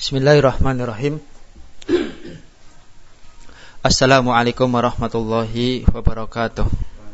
Bismillahirrahmanirrahim. Assalamualaikum warahmatullahi wabarakatuh.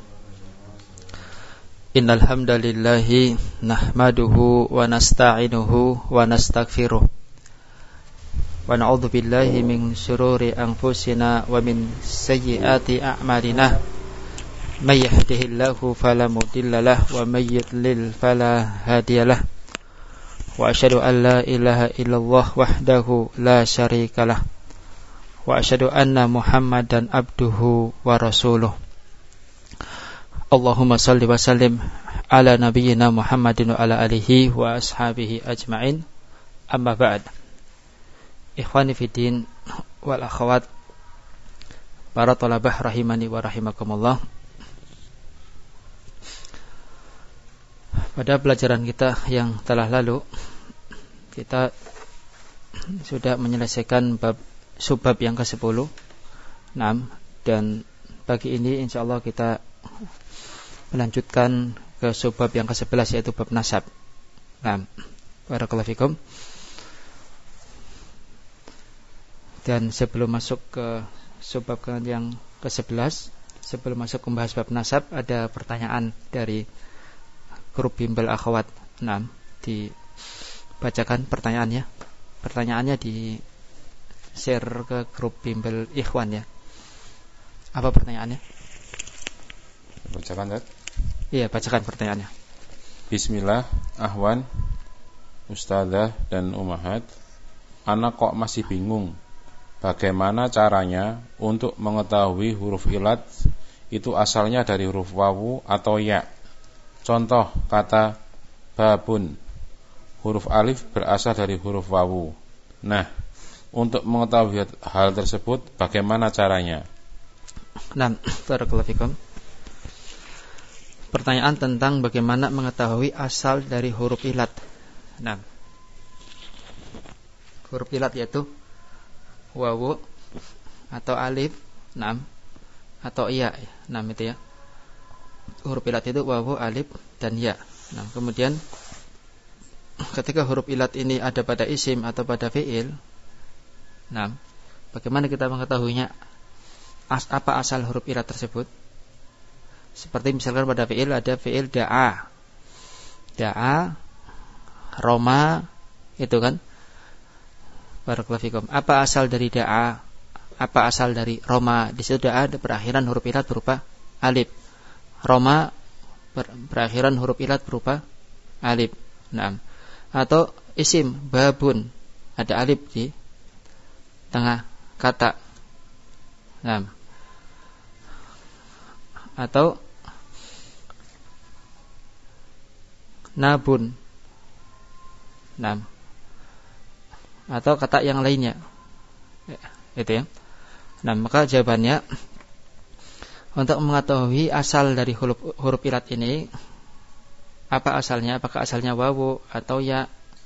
Innal hamdalillahi nahmaduhu wa nasta'inuhu wa nastaghfiruh. Wa na'udzu billahi min shururi anfusina wa min sayyiati a'malina. May yahdihillahu fala mudhillalah wa may yudlil fala hadiyalah. Wa asyhadu an la ilaha illallah wahdahu la syarikalah. Wa asyhadu anna Muhammadan abduhu wa rasuluh. Allahumma salli wa sallim ala nabiyyina Muhammadin wa ala alihi wa ashabihi ajma'in. Amma ba'd. Ikhwani fiddin wal akhawat, para thalabah rahimani wa rahimakumullah. Pada pelajaran kita yang telah lalu, kita sudah menyelesaikan subbab yang ke-10. Dan pagi ini insyaallah kita melanjutkan ke subbab yang ke-11, yaitu bab nasab. Barakallahu fikum. Dan sebelum masuk ke subbab yang ke-11, sebelum masuk ke membahas bab nasab, ada pertanyaan dari grup bimbel akhwat. Dibacakan pertanyaannya. Pertanyaannya di share ke grup bimbel ikhwan ya. Apa pertanyaannya? Bacakan, Dad. Iya, bacakan pertanyaannya. Bismillah, Ahwan, Ustadzah dan Umahat. Anak kok masih bingung bagaimana caranya untuk mengetahui huruf ilat itu asalnya dari huruf wawu atau ya. Contoh kata babun, huruf alif berasal dari huruf wawu. Nah, untuk mengetahui hal tersebut bagaimana caranya? Barakallahu fikum. Pertanyaan tentang bagaimana mengetahui asal dari huruf ilat. Huruf ilat yaitu wawu atau alif, atau iya, itu ya. Huruf ilat itu wawu, alif, dan ya. Kemudian ketika huruf ilat ini ada pada isim atau pada fi'il, bagaimana kita mengetahuinya? Apa asal huruf ilat tersebut? Seperti misalkan pada fi'il ada fi'il da'a, roma, itu kan. Barakallahu fikum. Apa asal dari da'a? Apa asal dari roma? Di situ da'a ada berakhiran huruf ilat berupa alif. Roma berakhiran huruf ilat berupa alif. Atau isim babun, ada alif di tengah kata. Atau nabun. Atau kata yang lainnya. Itu ya. Maka jawabannya, untuk mengetahui asal dari huruf ilat ini, apa asalnya? Apakah asalnya wawu atau ya?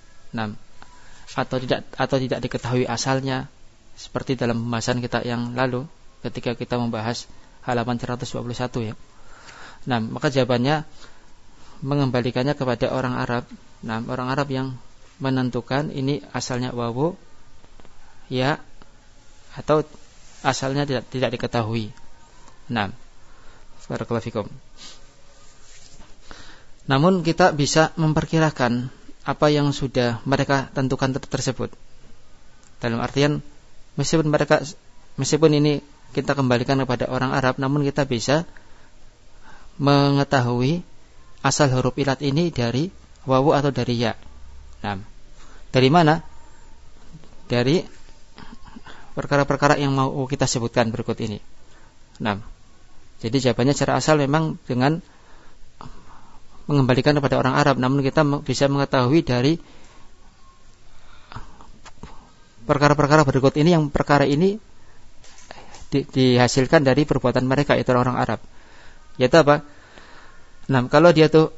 Atau tidak diketahui asalnya, seperti dalam pembahasan kita yang lalu ketika kita membahas halaman 121 ya. Maka jawabannya mengembalikannya kepada orang Arab. Orang Arab yang menentukan ini asalnya wawu, ya, atau asalnya tidak diketahui. Barakallahu fikum. Namun kita bisa memperkirakan apa yang sudah mereka tentukan tersebut. Dalam artian meskipun ini kita kembalikan kepada orang Arab, namun kita bisa mengetahui asal huruf ilat ini dari wawu atau dari ya. Dari mana? Dari perkara-perkara yang mau kita sebutkan berikut ini. Jadi jawabannya secara asal memang dengan mengembalikan kepada orang Arab, namun kita bisa mengetahui dari perkara-perkara berikut ini, yang perkara ini dihasilkan dari perbuatan mereka, itu orang Arab. Yaitu apa? Kalau dia tuh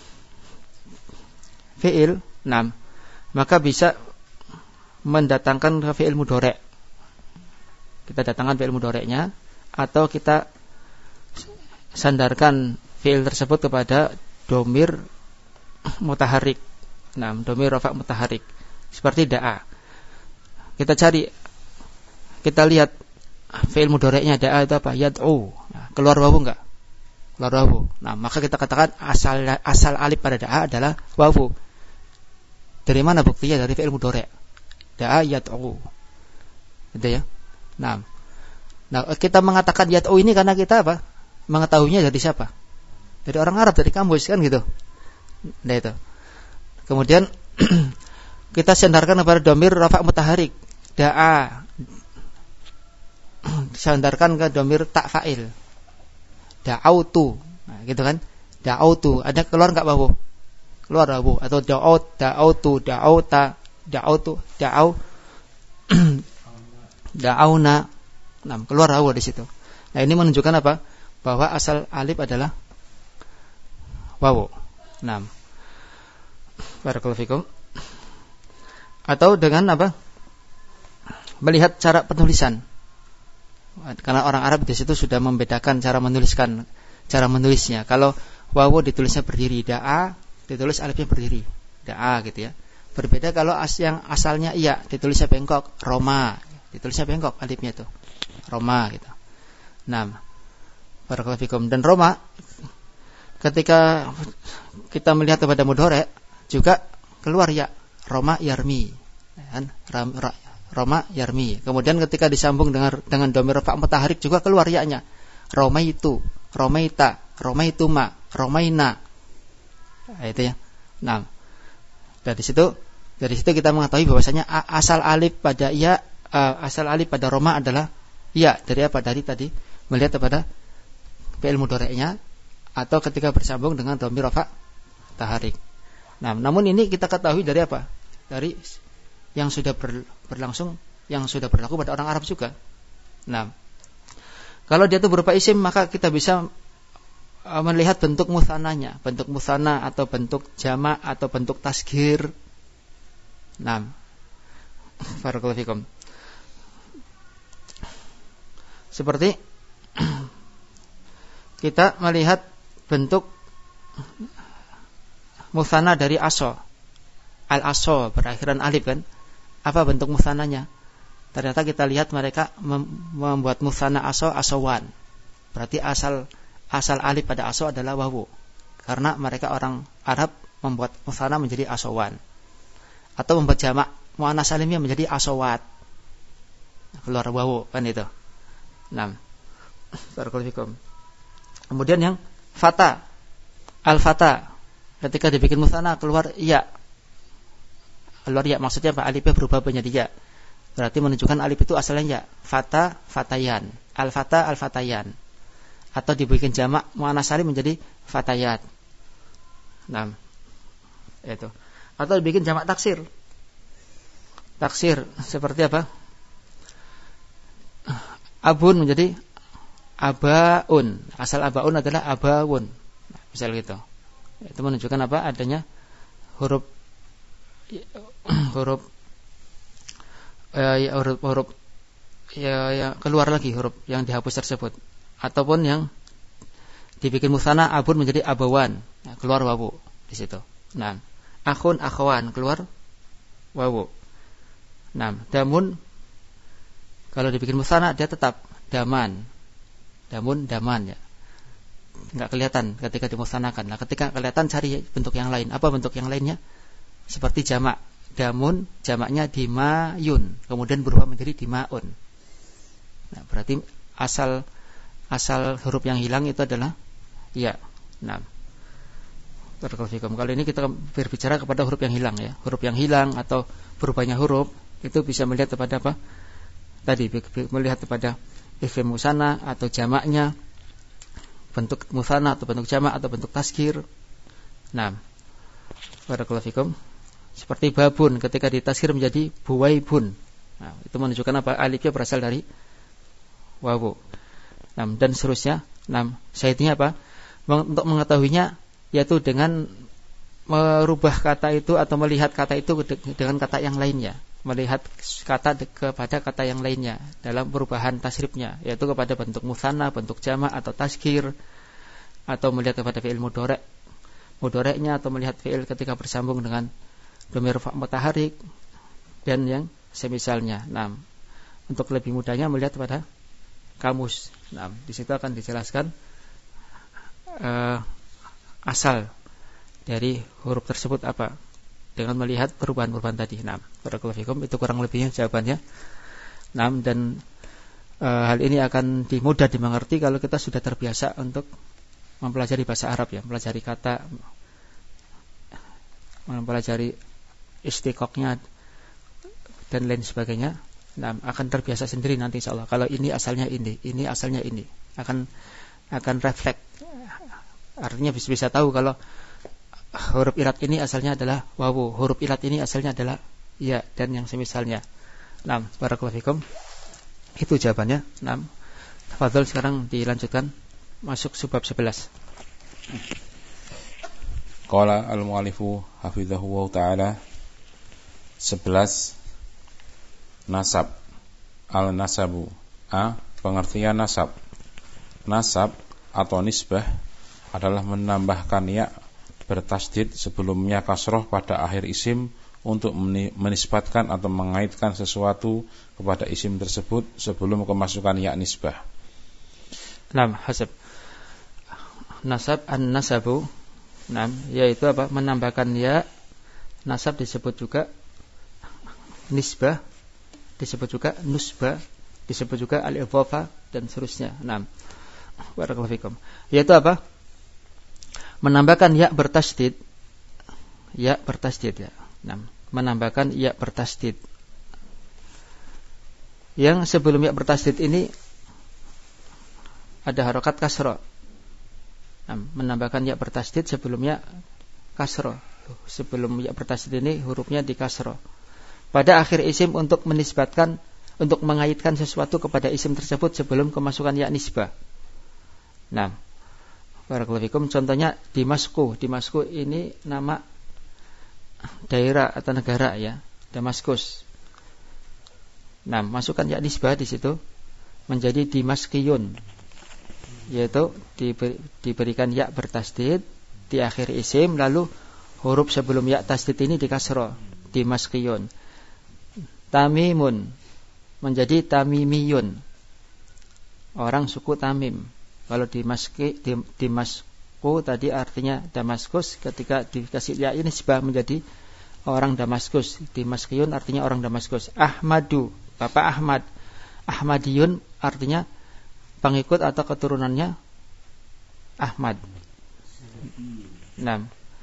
fi'il, maka bisa mendatangkan fi'il mudhari'. Kita datangkan fi'il mudhari'nya, atau kita sandarkan fi'il tersebut kepada domir mutaharik. Domir rafa' mutaharik. Seperti da'a. kita cari, kita lihat fi'il mudhari'nya da'a itu apa? Yad'u. Nah, keluar wawu enggak? Keluar wawu. Nah, maka kita katakan asal alif pada da'a adalah wawu. Dari mana buktinya? Dari fi'il mudhari'. Da'a yad'u. Gitu ya. Nah, kita mengatakan yad'u ini karena kita apa? Mengetahuinya dari siapa? Dari orang Arab, dari kamus kan gitu. Nah itu. Kemudian kita sandarkan kepada dhamir rafa' mutaharik. Da'a. Sandarkan ke dhamir ta' fa'il. Da'autu. Nah, gitu kan? Da'autu. Ada keluar enggak wawu? Keluar wawu. Atau da'autu, da'auta, da'autu, da'auna. Nah, keluar wawu di situ. Nah, ini menunjukkan apa? Bahwa asal alif adalah wawu. Nah, barakallahu fikum. Atau dengan apa? Melihat cara penulisan. Karena orang Arab di situ sudah membedakan cara menulisnya. Kalau wawu ditulisnya berdiri, da'a ditulis alifnya berdiri, da'a gitu ya. Berbeda kalau yang asalnya iya ditulisnya bengkok, Roma, ditulisnya bengkok alifnya itu, Roma gitu. Nah, barakallahu fikum. Dan Roma ketika kita melihat kepada mudhari' juga keluar ya, Roma yarmi, kan? Roma yarmi. Kemudian ketika disambung dengan dhamir rafa' mutaharik juga keluar ya-nya. Romaitu, romaita, romaituma, romaina. Nah, itu ya. Nah, dari situ kita mengetahui bahwasanya asal alif pada ya, asal alif pada Roma adalah ya. Dari apa? Dari tadi melihat kepada fi'il mudhari'nya atau ketika bersambung dengan dhamir rafa' taharik. Nah, namun ini kita ketahui dari apa? Dari yang sudah berlangsung, yang sudah berlaku pada orang Arab juga. Nah, kalau dia itu berupa isim, maka kita bisa melihat bentuk mutsananya, bentuk mutsana atau bentuk jamak atau bentuk tasghir. Nah, barakallahu fikum. Seperti kita melihat bentuk mutsana dari aso. Al-aso berakhiran alif kan? Apa bentuk mutsananya? Ternyata kita lihat mereka membuat mutsana aso, asowan. Berarti asal alif pada aso adalah wawu. Karena mereka orang Arab membuat mutsana menjadi asowan. Atau membuat jamak muannas salimnya menjadi asowat. Keluar wawu kan itu. Nah, barakallahu fikum. Kemudian yang fata, al-fata, ketika dibikin mutsana keluar ya. Keluar ya, maksudnya apa? Alifnya berubah menjadi ya. Berarti menunjukkan alif itu asalnya ya. Fata, fatayan. Al-fata, al-fatayan. Atau dibikin jamak muannas salim menjadi fatayat. Nah, itu. Atau dibikin jamak taksir. Taksir seperti apa? Abun menjadi abaun. Asal abaun adalah abawun. Nah, misal gitu. Itu menunjukkan apa? Adanya huruf keluar lagi huruf yang dihapus tersebut, ataupun yang dibikin mutsana abun menjadi abawan. Nah, keluar wawu di situ. Nah, akhun, akhwan, keluar wawu. Nah, damun kalau dibikin mutsana dia tetap daman. Damun, daman ya. Enggak kelihatan ketika dimutsanakan. Nah, ketika kelihatan cari bentuk yang lain. Apa bentuk yang lainnya? Seperti jamak. Damun jamaknya dimayun, kemudian berubah menjadi dimaun. Nah, berarti asal huruf yang hilang itu adalah ya. Nah, kali ini kita berbicara kepada huruf yang hilang ya. Huruf yang hilang atau berubahnya huruf itu bisa melihat kepada apa? Tadi melihat kepada isim musanna atau jamaknya, bentuk musanna atau bentuk jamak atau bentuk tasghir. Nah, barakallahu fikum. Seperti babun ketika ditasghir menjadi buwaibun. Nah, itu menunjukkan apa? Alifnya berasal dari wawu. Nah, dan seterusnya. Nah, syahidnya apa? Untuk mengetahuinya yaitu dengan merubah kata itu atau melihat kata itu dengan kata yang lainnya. Melihat kata kepada kata yang lainnya dalam perubahan tasrifnya, yaitu kepada bentuk mutsanna, bentuk jamak atau tasghir, atau melihat kepada fi'il mudhari'nya, atau melihat fi'il ketika bersambung dengan dhamir rafa' mutaharik, dan yang semisalnya. Nah, untuk lebih mudahnya melihat pada kamus. Nah, di situ akan dijelaskan asal dari huruf tersebut apa dengan melihat perubahan-perubahan tadi. Nah, barakallahu fikum, itu kurang lebihnya jawabannya. Nah, dan hal ini akan mudah dimengerti kalau kita sudah terbiasa untuk mempelajari bahasa Arab ya, mempelajari kata, mempelajari istiqaqnya dan lain sebagainya. Nah, akan terbiasa sendiri nanti insyaallah. Kalau ini asalnya ini asalnya ini, akan refleks. Artinya bisa tahu kalau huruf ilat ini asalnya adalah wawu, huruf ilat ini asalnya adalah ya, dan yang semisalnya. Nah, barakallahu fikum. Itu jawabannya. Nah, tafadhol sekarang dilanjutkan masuk subbab 11. Qala al-mu'allifu hafizahu wa ta'ala 11 nasab. Al-nasabu A. Pengertian nasab. Nasab atau nisbah adalah menambahkan ya bertasdid sebelumnya kasroh pada akhir isim untuk menisbatkan atau mengaitkan sesuatu kepada isim tersebut sebelum kemasukan ya nisbah. Nah, hasab. Nasab, an-nasabu. Nah, yaitu apa? Menambahkan ya. Nasab disebut juga nisbah, disebut juga nusbah, disebut juga al-idhafah dan seterusnya. Nah, barakallahu fikum. Yaitu apa? Menambahkan ya bertasdid. Ya bertasdid ya. Nah, menambahkan ya bertasdid. Yang sebelum ya bertasdid ini ada harokat kasro. Nah, menambahkan ya bertasdid sebelumnya kasro. Sebelum ya bertasdid ini hurufnya di kasro. Pada akhir isim untuk menisbatkan, untuk mengaitkan sesuatu kepada isim tersebut sebelum kemasukan ya nisbah. Nah, barakallahu fikum, contohnya Damaskus. Damaskus ini nama daerah atau negara ya, Damaskus. Nah, masukkan ya nisbah di situ menjadi Dimaskiyun, yaitu diberikan ya bertasdid di akhir isim, lalu huruf sebelum ya tasdid ini dikasroh, Dimaskiyun. Tamimun menjadi Tamimiyun, orang suku Tamim. Kalau Damasku tadi artinya Damaskus, ketika dikasih ya nisbah menjadi orang Damaskus. Dimaskiyun artinya orang Damaskus. Ahmadu, Bapak Ahmad. Ahmadiyun artinya pengikut atau keturunannya Ahmad. Nah,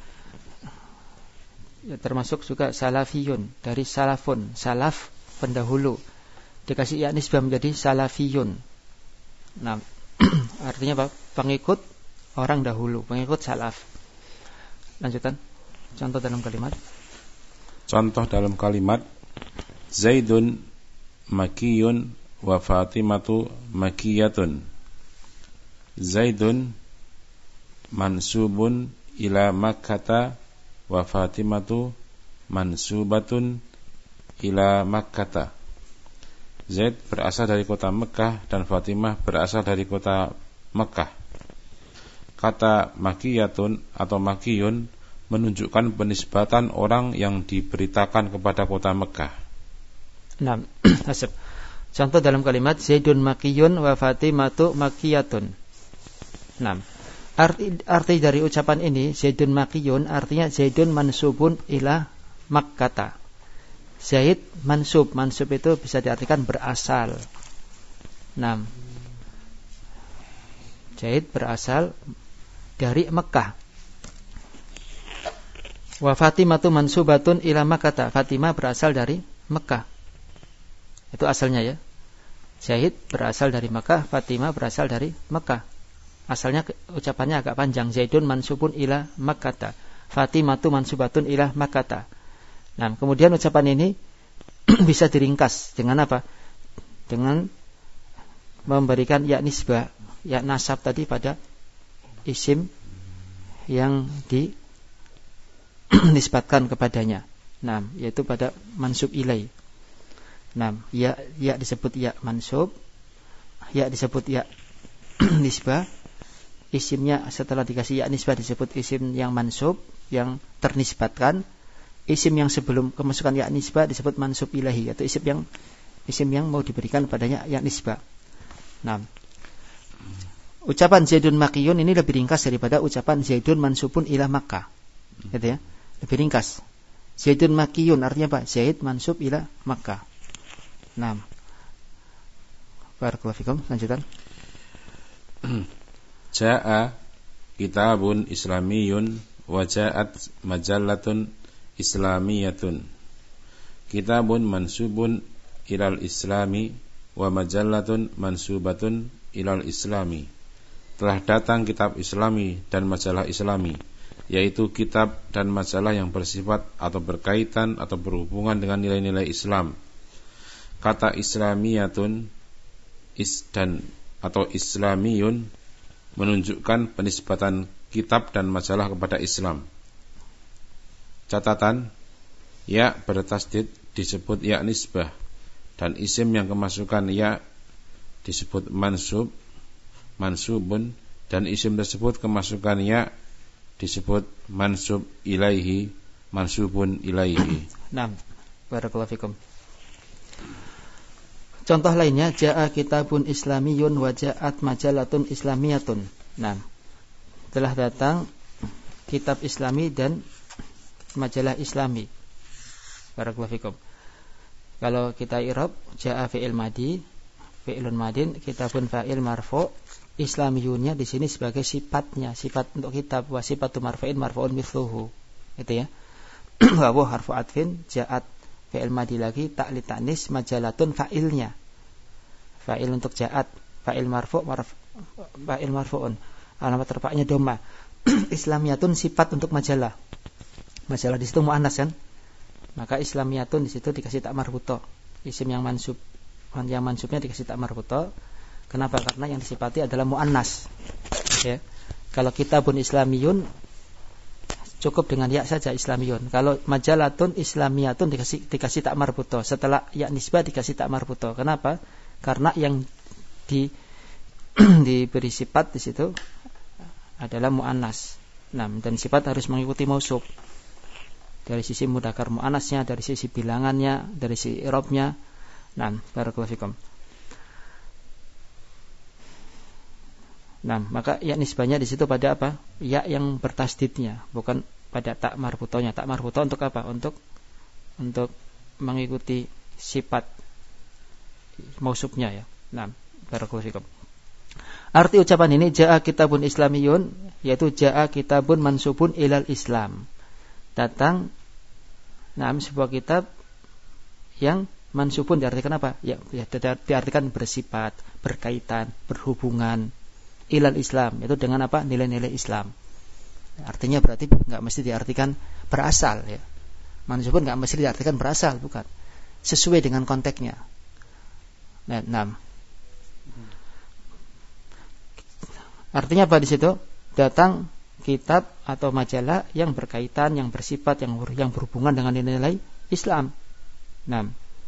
ya, termasuk juga Salafiyun, dari Salafun, Salaf pendahulu, dikasih ya nisbah menjadi Salafiyun. Nah, artinya apa? Pengikut orang dahulu, pengikut salaf. Lanjutan. Contoh dalam kalimat. Contoh dalam kalimat Zaidun makiyun wa Fatimatu makiyatun. Zaidun mansubun ila Makkata wa Fatimatu mansubatun ila Makkata. Zaid berasal dari kota Mekah dan Fatimah berasal dari kota Mekah. Kata makiyatun atau makiyun menunjukkan penisbatan orang yang diberitakan kepada kota Mekah. Nah, hasab. Contoh dalam kalimat Zaidun makiyun wa Fatimatu makiyatun. Nah, arti dari ucapan ini Zaidun makiyun artinya Zaidun mansubun ila Makkata. Zaid mansub itu bisa diartikan berasal. Nah, Zaid berasal dari Mekah. Wa Fatimatu mansubatun ila Makkah. Fatimah berasal dari Mekah. Itu asalnya ya. Zaid berasal dari Mekah, Fatimah berasal dari Mekah. Asalnya ucapannya agak panjang. Zaidun mansubun ila Makkah. Fatimatu mansubatun ila Makkah. Nah, kemudian ucapan ini bisa diringkas dengan apa? Dengan memberikan ya nisbah, ya nasab tadi pada isim yang dinisbatkan kepadanya. Nah, yaitu pada mansub ilai. Nah, ya disebut ya mansub, ya disebut ya nisbah. Isimnya setelah dikasih ya nisbah disebut isim yang mansub, yang ternisbatkan. isim yang sebelum kemasukan ya nisbah disebut mansub ilahi, atau isim yang mau diberikan padanya ya nisbah. Nah, ucapan Zaidun makiyun ini lebih ringkas daripada ucapan Zaidun mansubun ila Makkah. Gitu ya. Lebih ringkas. Zaidun makiyun artinya apa? Zaid mansub ila Makkah. Nah. Barakallahu fikum. Lanjutan. Ja'a kitabun islamiyun wa ja'at majallatun islamiyatun. Kitabun mansubun ilal islami wa majallatun mansubatun ilal islami. Telah datang kitab islami dan majalah islami, yaitu kitab dan majalah yang bersifat atau berkaitan atau berhubungan dengan nilai-nilai Islam. Kata islamiyatun dan atau islamiyun menunjukkan penisbatan kitab dan majalah kepada Islam. Catatan, ya bertasdid disebut ya nisbah, dan isim yang kemasukan ya disebut mansubun, dan isim tersebut kemasukan ya disebut mansub ilaihi, mansubun ilaihi. Naam, barakallahu fikum. Contoh lainnya, ja'a kitabun islamiyun wa ja'at majalatun islamiyatun. Nah, telah datang kitab islami dan majalah islami. Barakallahu fikum. Kalau kita i'rab, ja'a fi'il madi, fi'ilun madin, kitabun fa'il marfu', islamiyunnya di sini sebagai sifatnya, sifat untuk kitab, wa sifatu marfu'in marfu'un mithluhu. Itu ya. Wa harfu atfin, ja'at fi'il madi lagi, ta'li ta'nis, majalatun fa'ilnya. Fa'il untuk ja'at, fa'il fa'il marfu'un. Alamat terpaknya dhamma. Islamiyatun sifat untuk majalah. Majalah di situ muannas kan? Maka islamiyatun di situ dikasih tak marbuto. Isim yang mansubnya dikasih tak marbuto. Kenapa? Karena yang disifati adalah muannas. Ya. Kalau kitabun islamiyun cukup dengan ya saja islamiyun. Kalau majalatun islamiyatun dikasih tak marbuto. Setelah ya nisbah dikasih tak marbuto. Kenapa? Karena yang diberi sifat di situ adalah muannas. Nah, dan sifat harus mengikuti mausuf. Dari sisi mudzakkar muannasnya, dari sisi bilangannya, dari sisi i'rabnya. Nah, barakallahu fikum. Nah, maka ya nisbahnya di situ pada apa? Ya yang bertasdidnya, bukan pada tak marbutonya. Tak marbuto untuk apa? Untuk mengikuti sifat mausufnya ya. Nah, barakallahu fikum. Arti ucapan ini ja'a kitabun islamiyun, yaitu ja'a kitabun mansubun ilal Islam. Datang sebuah kitab yang mansubun diartikan apa? Ya diartikan bersifat, berkaitan, berhubungan ilal Islam, itu dengan apa? Nilai-nilai Islam. Artinya berarti enggak mesti diartikan berasal ya. Mansubun enggak mesti diartikan berasal, bukan. Sesuai dengan konteksnya. Nah, artinya apa di situ? Datang kitab atau majalah yang berkaitan, yang bersifat, yang berhubungan dengan nilai Islam. Nah,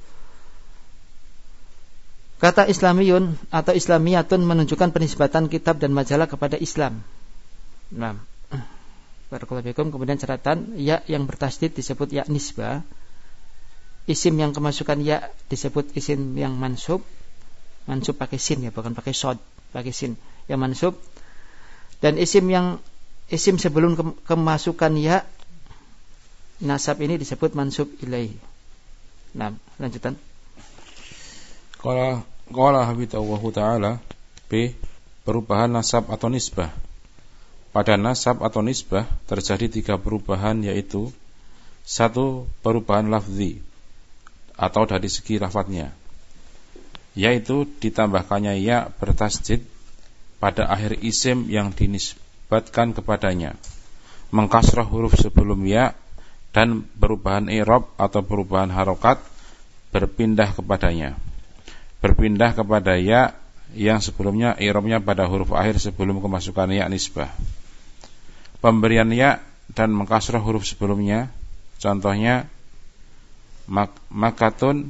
kata islamiyun atau islamiyatun menunjukkan penisbatan kitab dan majalah kepada Islam. Nah, barakallahu fikum. Kemudian catatan, ya yang bertasdid disebut ya nisbah. Isim yang kemasukan ya disebut isim yang mansub. Mansub pakai sin ya, bukan pakai shod, pakai sin. Yang mansub. Dan isim sebelum kemasukan ya nasab ini disebut mansub ilaihi. Nah, lanjutan. Qala habitullahu ta'ala B. Perubahan nasab atau nisbah. Pada nasab atau nisbah terjadi 3 perubahan, yaitu 1. Perubahan lafzi atau dari segi lafadznya, yaitu ditambahkannya ya bertasdid pada akhir isim yang dinisbatkan kepadanya, mengkasrah huruf sebelum ya, dan perubahan i'rab atau perubahan harokat berpindah kepadanya, berpindah kepada ya yang sebelumnya i'rabnya pada huruf akhir sebelum kemasukan ya nisbah. Pemberian ya dan mengkasrah huruf sebelumnya, contohnya makatu,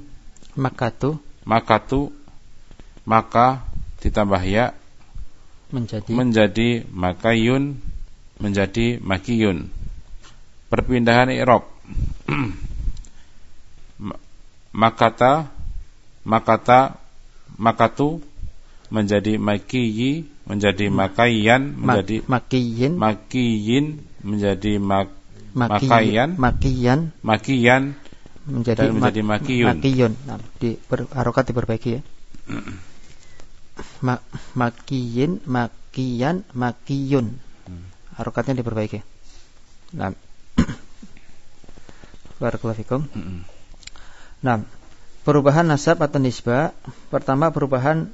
maka ditambah ya menjadi makayun, menjadi makiyun. Perpindahan i'rab makatu menjadi makiyi, menjadi makayan, menjadi makiyin menjadi makayan, makiyan menjadi makiyun. Nah, harokat diperbaiki ya. Makiyin, makiyan, makiyun. Harokatnya diperbaiki. Nah. Barakallahu fikum. Nah, perubahan nasab atau nisbah. Pertama perubahan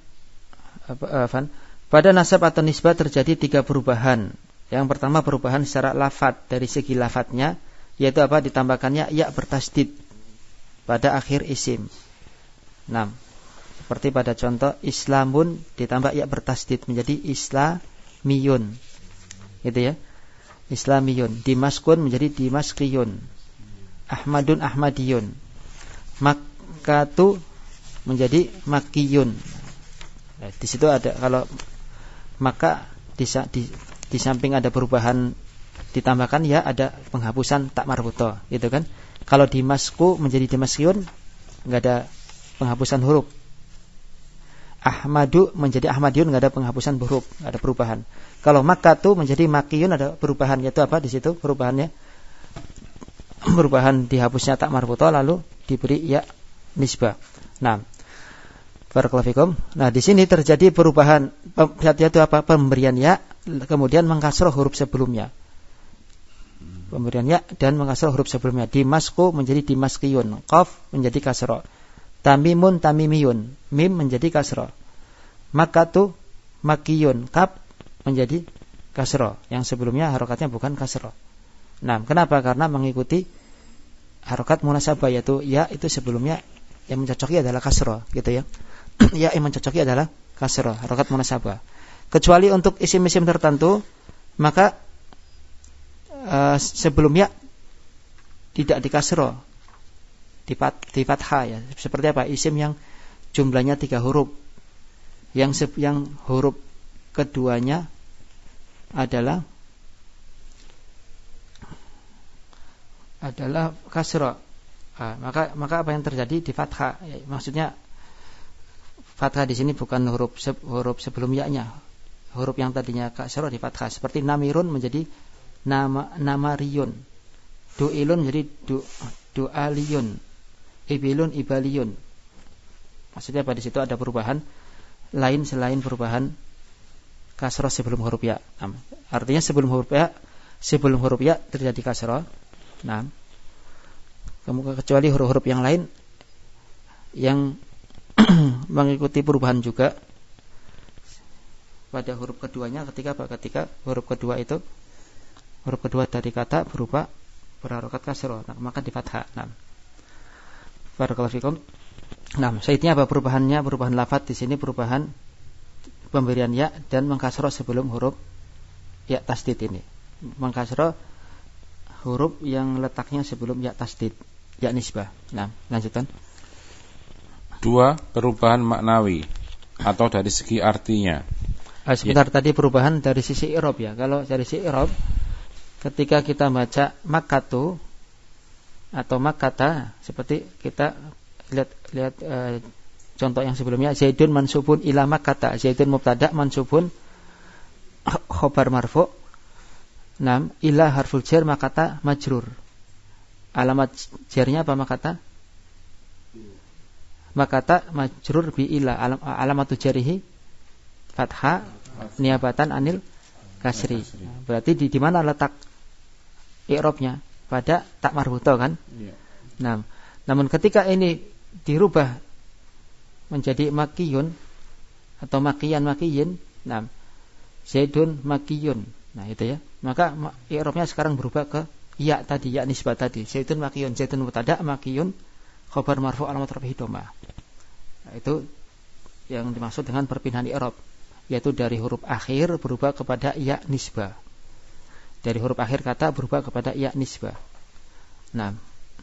pada nasab atau nisbah terjadi 3 perubahan. Yang pertama perubahan secara lafadz, dari segi lafadznya, yaitu apa? Ditambahkannya ya bertasdid pada akhir isim. 6. Seperti pada contoh Islamun ditambah ya bertasdid menjadi Islamiyun. Gitu ya. Islamiyun. Dimaskun menjadi Dimaskiyun. Ahmadun Ahmadiyun. Makkatu menjadi Makiyun. Nah, di situ ada, kalau maka di samping ada perubahan ditambahkan ya, ada penghapusan tak marbuto, gitu kan? Kalau dimasku menjadi Dimaskiyun enggak ada penghapusan huruf. Ahmadu menjadi Ahmadiyun enggak ada penghapusan huruf, enggak ada perubahan. Kalau Makkatu menjadi Makiyun ada perubahan, yaitu apa di situ perubahannya? Perubahan dihapusnya tak marbuto lalu diberi ya nisbah. Nah, barakallahu fikum. Nah, di sini terjadi perubahan, yaitu apa? Pemberian ya kemudian mengkasroh huruf sebelumnya. Pemberian ya dan mengkasroh huruf sebelumnya. Dimasku menjadi Dimaskiyun, qaf menjadi kasroh. Tamimun Tamimiyun, mim menjadi kasroh. Makkatu Makiyun, kaf menjadi kasroh. Yang sebelumnya harokatnya bukan kasroh. Nah, kenapa? Karena mengikuti harokat munasabah, yaitu ya itu sebelumnya yang mencocoki adalah kasroh, gitu ya. Ya yang mencocoki adalah kasroh, harokat munasabah. Kecuali untuk isim-isim tertentu, maka sebelumnya tidak dikasroh, di fathah ya. Seperti apa? Isim yang jumlahnya 3 huruf, yang huruf keduanya adalah kasroh. Maka apa yang terjadi di fathah? Ya, maksudnya fathah di sini bukan huruf sebelum ya-nya. Huruf yang tadinya kasroh di fathah. Seperti namirun menjadi namariyun. Du'ilun menjadi du'aliyun. Ibilun ibaliyun. Maksudnya pada situ ada perubahan lain selain perubahan kasroh sebelum huruf ya. Artinya sebelum huruf ya terjadi kasroh. Nah, kecuali huruf-huruf yang lain yang mengikuti perubahan juga pada huruf keduanya, ketika huruf kedua dari kata berharokat kasroh, nah, maka di fathah. Nah, barakallahu fikum. Nah, sayyidnya apa perubahannya? Perubahan lafadz di sini perubahan pemberian ya dan mengkasroh sebelum huruf ya tasdid ini. Mengkasroh huruf yang letaknya sebelum ya tasdid, ya nisbah. Nah, lanjutkan. 2. Perubahan maknawi atau dari segi artinya. Sebentar, tadi perubahan dari sisi i'rab ya. Kalau dari sisi i'rab, ketika kita baca makatu atau makata, seperti kita lihat contoh yang sebelumnya, Zaidun mansubun ila makata. Zaidun mubtada mansubun khobar marfu'. 6. Ila harful jar makata majrur. Alamat jarnya apa makata? Makata majrur bi ila. Alamatu jarihi fathah niabatan anil kasri. Berarti di mana letak i'rabnya? Pada tak marbuto kan? Nah, namun ketika ini dirubah menjadi makiyun atau makiyin, nah, Zaidun makiyun. Nah, itu ya. Maka i'rabnya sekarang berubah ke ya tadi, ya nisbah tadi. Zaidun makiyun, Zaidun mubtada, makiyun khabar marfu' alamat raf'ihi dhamma. Nah, itu yang dimaksud dengan perpindahan i'rab, yaitu dari huruf akhir berubah kepada ya nisbah. Dari huruf akhir kata berubah kepada ya nisbah. Nah,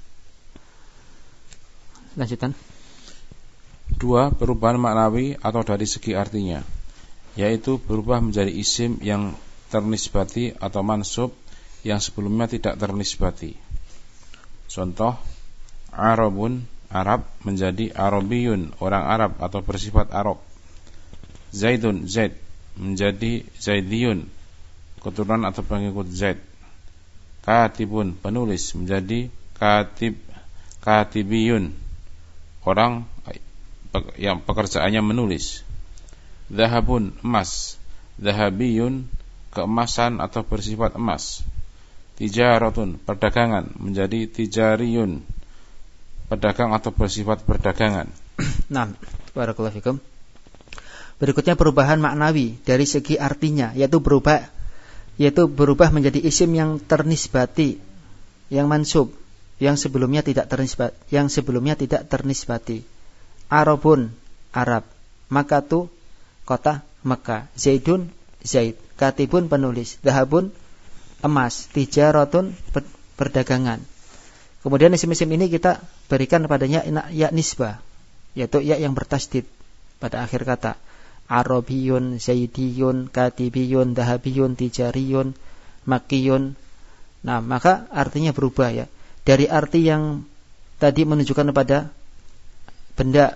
lanjutan. 2. Perubahan maknawi atau dari segi artinya, yaitu berubah menjadi isim yang ternisbati atau mansub yang sebelumnya tidak ternisbati. Contoh, Arabun, Arab menjadi Arabiyun, orang Arab atau bersifat Arab. Zaidun, Zaid menjadi Zaidiyun, keturunan atau pengikut Zaid. Katibun, penulis menjadi Katibiyun, orang yang pekerjaannya menulis. Zahabun, emas, Zahabiyun, keemasan atau bersifat emas. Tijaratun, perdagangan menjadi Tijariyun, pedagang atau bersifat perdagangan. Nah, barakallahu fikum. Berikutnya perubahan maknawi dari segi artinya, yaitu berubah menjadi isim yang ternisbati, yang mansub, yang sebelumnya tidak ternisbati. Arabun, Arab. Makatu, kota Mekah. Zaidun, Zaid. Katibun, penulis. Zahabun, emas. Tijaratun, perdagangan. Kemudian isim-isim ini kita berikan padanya ya nisbah, yaitu ya yang bertasdid pada akhir kata. Arabiyun, Zaidiyun, Katibiyun, Dahabiyun, Tijariyun, Makiyun. Nah, maka artinya berubah ya. Dari arti yang tadi menunjukkan kepada benda,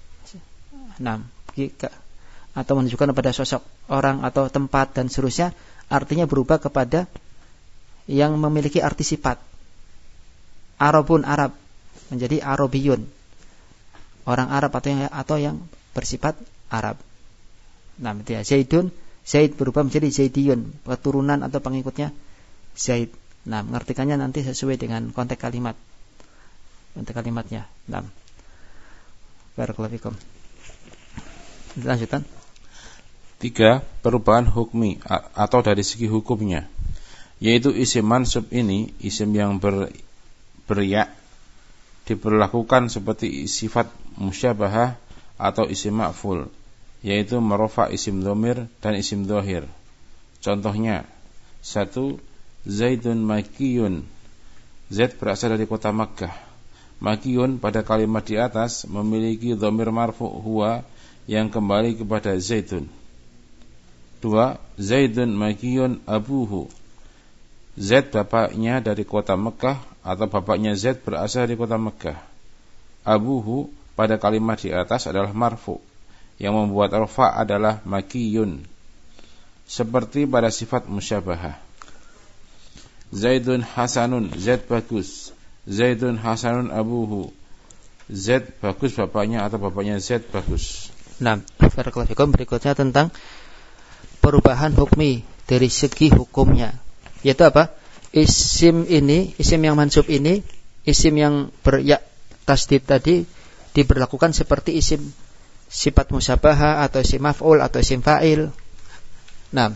atau menunjukkan kepada sosok orang atau tempat dan seterusnya, artinya berubah kepada yang memiliki arti sifat. Arabun, Arab menjadi Arabiyun, orang Arab atau yang bersifat Arab. Nah, dia Zaidun, Zaid berubah menjadi Zaidiyun, keturunan atau pengikutnya Zaid. Nah, mengartikannya nanti sesuai dengan konteks kalimatnya. Nah, barakallahu fikum. Lanjutan. 3. Perubahan hukmi atau dari segi hukumnya, yaitu isim mansub ini, isim yang berya, diperlakukan seperti sifat musyabahah atau isim ma'ful, yaitu merofa isim dhamir dan isim dhahir. Contohnya, 1. Zaidun Makiyun, Zaid berasal dari kota Makkah. Makiyun pada kalimat di atas memiliki dhamir marfu' huwa yang kembali kepada Zaidun. 2. Zaidun Makiyun abuhu, Zaid bapaknya dari kota Makkah atau bapaknya Zaid berasal dari kota Makkah. Abuhu pada kalimat di atas adalah marfu', yang membuat rafa adalah Makiyun, seperti pada sifat musyabahah. Zaidun Hasanun, Zaid bagus. Zaidun Hasanun abuhu, Zaid bagus bapaknya atau bapaknya Zaid bagus. Nah, barakallahu fikum. Berikutnya tentang perubahan hukmi dari segi hukumnya, yaitu apa? Isim ini, isim yang mansub ini, isim yang berya tasdid tadi diberlakukan seperti isim sifat musyabahah atau isim maf'ul atau isim fa'il. Nah,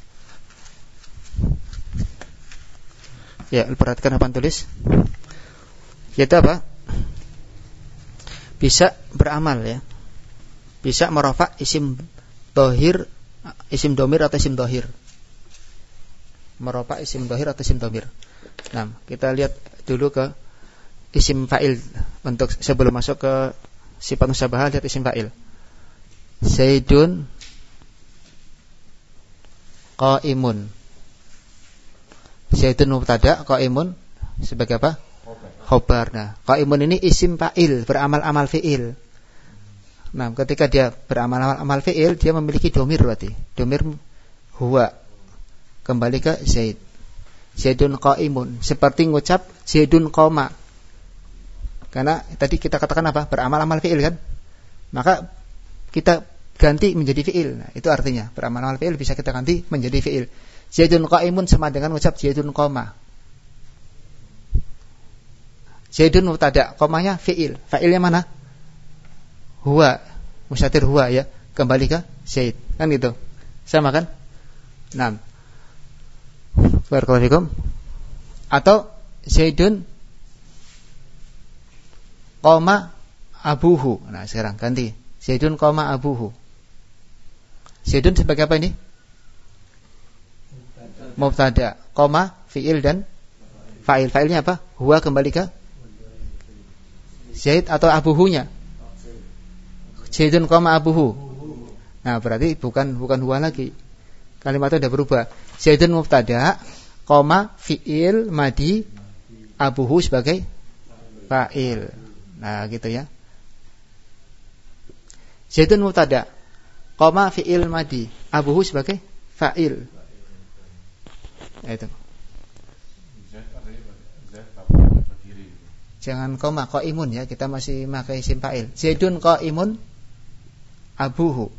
ya, perhatikan apa tulis. Yaitu apa? Bisa beramal ya. Bisa merafa isim dhahir, isim dhamir atau isim dhahir. Merafa isim dhahir atau isim dhamir. Nah, kita lihat dulu ke isim fa'il untuk sebelum masuk ke sifat musyabahah. Lihat isim fa'il. Zaidun qaimun. Zaidun mubtada, qaimun sebagai apa? Khobar. Nah, qaimun ini isim fa'il, beramal-amal fi'il. Nah, ketika dia beramal-amal fi'il, dia memiliki dhamir berarti. Dhamir huwa kembali ke Zaid. Zaidun qaimun, seperti ngucap Zaidun qoma. Karena tadi kita katakan apa? Beramal-amal fi'il kan? Maka kita ganti menjadi fi'il. Nah, itu artinya beramal-amal fi'il bisa kita ganti menjadi fi'il. Zaidun qaimun sama dengan ucap Zaidun qoma. Zaidun mubtada, qomanya fi'il. Fa'ilnya mana? Huwa, mustatir huwa ya, kembali ke Zaid. Kan gitu. Sama kan? Nah. Barakallahu fikum. Atau Zaidun qoma abuhu. Nah, sekarang ganti. Zaidun qoma abuhu. Zaidun sebagai apa ini? Mubtada, koma, fi'il dan fa'il. Fa'ilnya apa? Huwa kembali ke Zaid atau abuhunya? Zaidun koma abuhu. Nah, berarti bukan huwa lagi. Kalimatnya sudah berubah. Zaidun mubtada, koma, fi'il, madi, abuhu sebagai fa'il. Nah, gitu ya. Zaidun mubtada, qoma fi'il madi, abuhu sebagai fa'il. Itu. Jangan koma, qaimun ya, kita masih pakai isim fa'il. Zaidun qaimun abuhu.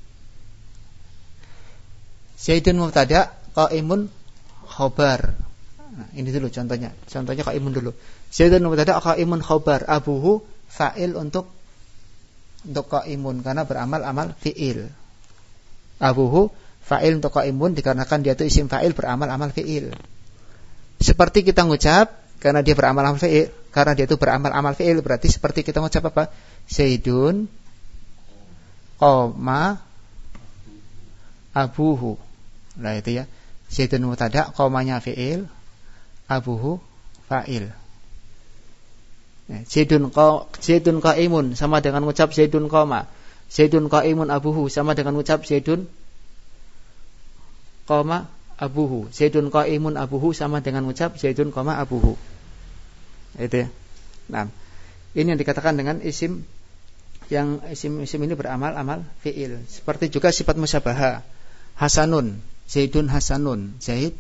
Zaidun mubtada, qaimun khobar. Nah, ini dulu contohnya. Contohnya qaimun dulu. Zaidun mubtada, qaimun khobar, abuhu fa'il untuk qaimun karena beramal amal fi'il. Abuhu fa'il untuk qaimun dikarenakan dia itu isim fa'il beramal amal fi'il. Seperti kita ngucap karena dia beramal amal fi'il, karena dia itu beramal amal fi'il berarti seperti kita ngucap apa? Zaidun qoma abuhu. Nah itu ya. Zaidun mubtada, qomanya fi'il, abuhu fa'il. Zaidun qaimun sama dengan ngucap Zaidun qoma. Zaidun qaimun abuhu sama dengan ngucap Zaidun qoma abuhu. Zaidun qaimun abuhu sama dengan ngucap Zaidun qoma abuhu. Itu ya. Nah, ini yang dikatakan dengan isim yang isim ini beramal amal fi'il. Seperti juga sifat musyabaha. Hasanun, Zaidun hasanun. Zaid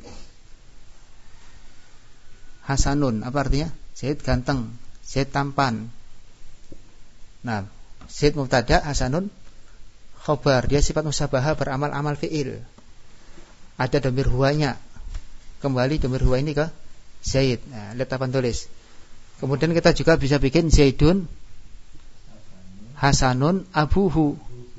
hasanun, apa artinya? Zaid ganteng, Zaid tampan. Nah, Zaid mubtada, hasanun khobar. Dia sifat musyabaha beramal amal fi'il. Ada dhamir huwanya. Kembali dhamir huwa ini ke Zaid. Nah, lihat papan tulis. Kemudian kita juga bisa bikin Zaidun hasanun abuhu.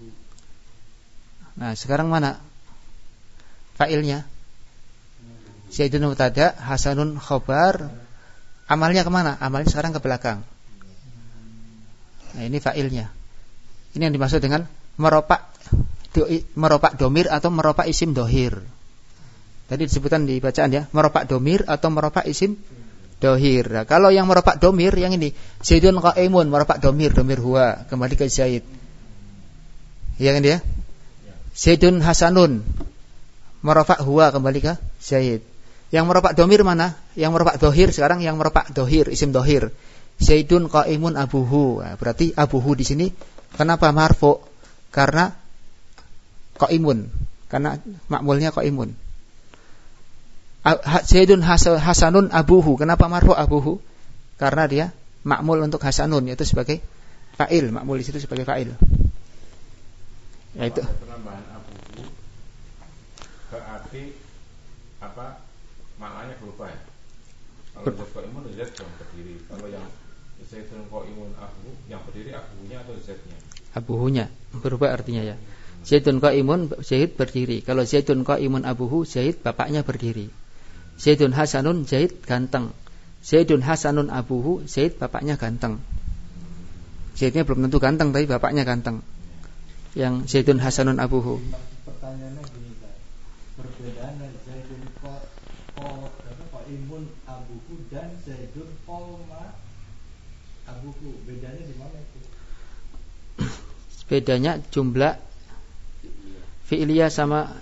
Nah, sekarang mana fa'ilnya? Zaidun mubtada, hasanun khobar. Amalnya kemana? Amalnya sekarang ke belakang. Nah, ini fa'ilnya. Ini yang dimaksud dengan meropak domir atau meropak isim dohir. Tadi disebutkan di bacaan ya, meropak domir atau meropak isim dohir. Nah, kalau yang meropak domir yang ini Zaidun qaimun, meropak domir huwa, kembali ke Zaid. Yang ini ya. Zaidun hasanun, meropak huwa, kembali ke Zaid. Yang meropak domir mana? Yang meropak dohir sekarang yang meropak dohir, isim dohir. Zaidun qaimun abuhu. Nah, berarti abuhu di sini kenapa marfu? Karena qaimun, karena makmulnya qaimun. Zaidun hasanun abuhu. Kenapa marfu abuhu? Karena dia makmul untuk hasanun, yaitu sebagai fa'il. Makmul di situ sebagai fa'il. Yaitu penambahan abuhu berarti apa? Maknanya berubah ya. Kalau Zaid qaimun, Zaid yang berdiri. Kalau yang Zaidun qaimun abuhu, yang berdiri abuhunya atau Zaidnya? Abuhunya berubah artinya ya. Zaidun qaimun, Zaid berdiri. Kalau Zaidun qaimun abuhu, Zaid bapaknya berdiri. Zaidun hasanun, Zaid ganteng. Zaidun hasanun abuhu, Zaid bapaknya ganteng. Zaidnya belum tentu ganteng, tapi bapaknya ganteng. Yang Zaidun hasanun abuhu. Pertanyaannya gini kan, perbedaan Zaidun qaimun abuhu dan Zaidun qoma abuhu, bedanya di mana itu? Bedanya jumlah fi'liyah sama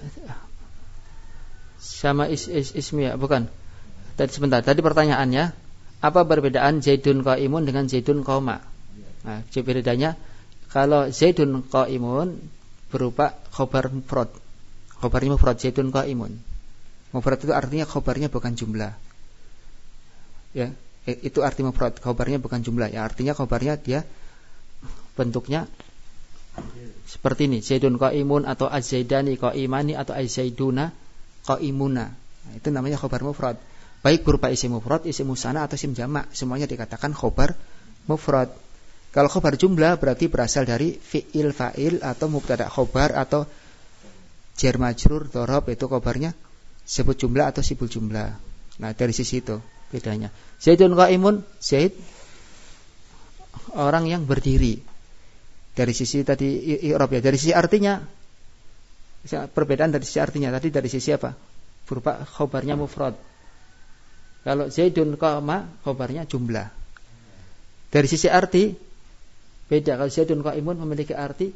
ismiyah, bukan. Tadi sebentar, tadi pertanyaannya apa perbedaan Zaidun qaimun dengan Zaidun qoma? Nah, bedanya kalau Zaidun qaimun berupa khobar mufrad. Khobarnya mufrad, Zaidun qaimun. Mufrad itu artinya khobarnya bukan jumlah. Ya, itu arti mufrad, khobarnya bukan jumlah. Ya, artinya khobarnya dia bentuknya seperti ini, Zaidun qaimun atau az-zaidani qaimani atau az-zaiduna qaimuna. Nah, itu namanya khobar mufrad. Baik berupa isim mufrad, isim musanna atau isim jamak, semuanya dikatakan khobar mufrad. Kalau khobar jumlah berarti berasal dari fi'il fa'il atau mubtada khobar atau jar majrur dhorob, itu khobarnya sebut jumlah atau sibul jumlah. Nah, dari sisi itu bedanya. Zaidun qaimun, Zaid orang yang berdiri. Dari sisi tadi i'rab ya, dari sisi artinya perbedaan dari sisi artinya. Tadi dari sisi apa? Berupa khobarnya mufrad. Kalau Zaidun qama, khobarnya jumlah. Dari sisi arti beda. Kalau Zaidun qaimun memiliki arti